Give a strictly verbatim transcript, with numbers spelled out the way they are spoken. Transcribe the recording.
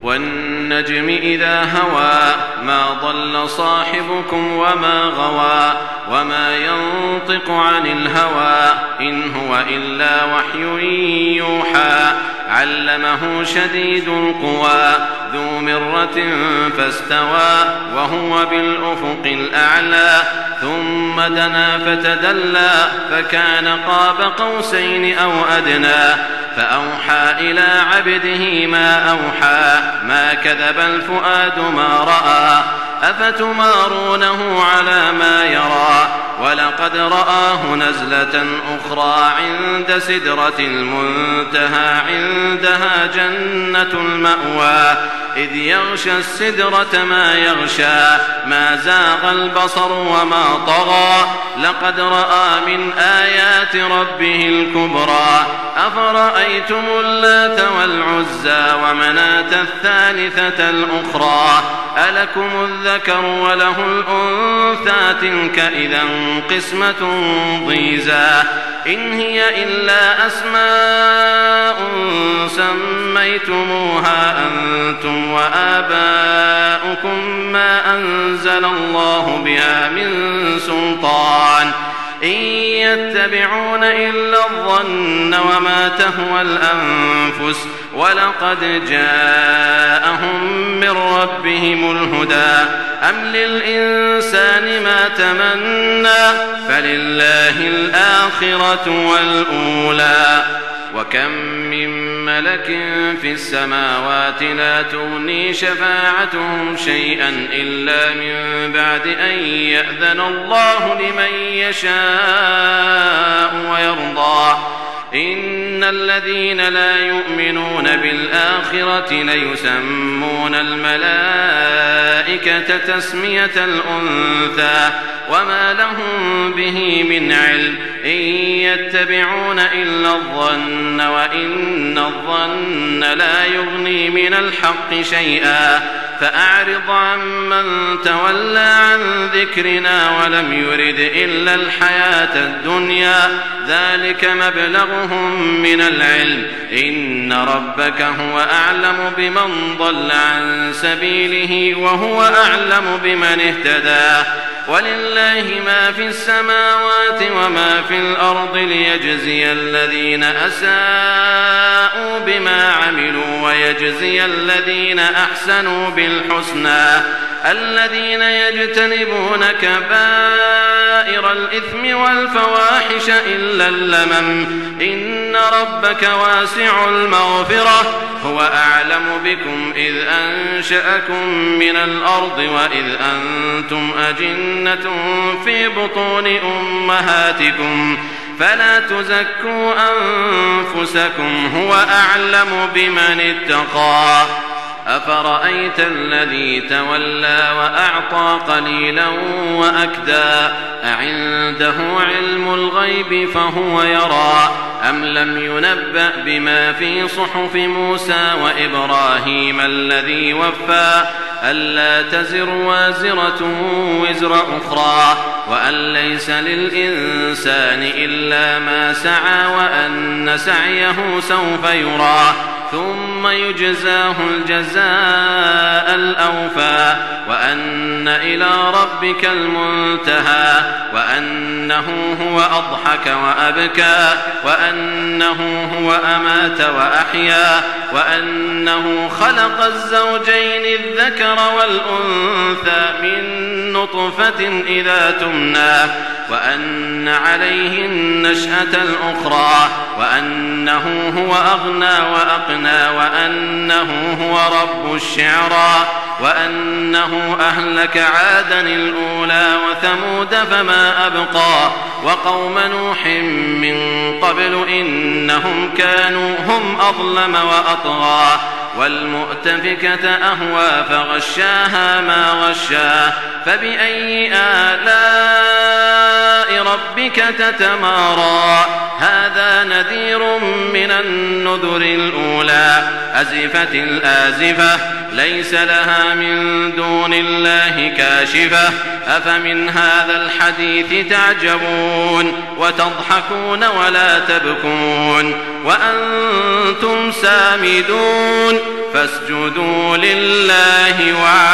والنجم إذا هوى ما ضل صاحبكم وما غوى وما ينطق عن الهوى إن هو إلا وحي يوحى علمه شديد القوى ذو مرة فاستوى وهو بالأفق الأعلى ثم دنا فتدلى فكان قاب قوسين أو أدنى فأوحى إلى عبده ما أوحى ما كذب الفؤاد ما رأى أفتمارونه على ما يرى ولقد رآه نزلة أخرى عند سدرة المنتهى عندها جنة المأوى إذ يغشى السدرة ما يغشى ما زاغ البصر وما طغى لقد رأى من آيات ربه الكبرى أفرأيتم اللات والعزى ومناة الثالثة الأخرى ألكم الذكر وله الأنثى تلك إذا قسمة ضيزى إن هي إلا أسماء سميتموها أنتم وآباؤكم ما أنزل الله بها من سلطان إن يتبعون إلا الظن وما تهوى الأنفس ولقد جاءهم من ربهم الهدى أم للإنسان ما تمنى فلله الآخرة والأولى وكم من ملك في السماوات لا تغني شفاعتهم شيئا إلا من بعد أن يأذن الله لمن يشاء ويرضى إن الذين لا يؤمنون بالآخرة ليسمون الملائكة تسمية الأنثى وما لهم به من علم إن يتبعون إلا الظن وإن الظن لا يغني من الحق شيئا فأعرض عمن تولى عن ذكرنا ولم يرد إلا الحياة الدنيا ذلك مبلغهم من العلم إن ربك هو أعلم بمن ضل عن سبيله وهو أعلم بمن اهتدى ولله ما في السماوات وما في الأرض ليجزي الذين أساءوا بما عملوا ويجزي الذين أحسنوا بالحسنى الذين يجتنبون كبائر الإثم والفواحش إلا اللمم إن ربك واسع المغفرة هو أعلم بكم إذ أنشأكم من الأرض وإذ أنتم أجنة في بطون أمهاتكم فلا تزكوا أنفسكم هو أعلم بمن اتقى أفرأيت الذي تولى وأعطى قليلا وأكدى أعنده علم الغيب فهو يرى أم لم ينبأ بما في صحف موسى وإبراهيم الذي وفى ألا تزر وازرة وزر أخرى وأن ليس للإنسان إلا ما سعى وأن سعيه سوف يرى ثم يجزاه الجزاء الأوفى وأن إلى ربك المنتهى وأنه هو أضحك وأبكى وأنه هو أمات وأحيا وأنه خلق الزوجين الذكر والأنثى من نطفة إذا تمنى وأن عليه النشأة الأخرى وأنه هو أغنى وأقنى وأنه هو رب الشعرى وأنه أهلك عادا الأولى وثمود فما أبقى وقوم نوح من قبل إنهم كانوا هم أظلم وأطغى والمؤتفكة أهوى فغشاها ما غشا فبأي آلاء ربك تتمارى هذا نذير من النذر الأولى أزفت الآزفة ليس لها من دون الله كاشفة أفمن هذا الحديث تعجبون وتضحكون ولا تبكون وأنتم سامدون فاسجدوا لله واعبدوا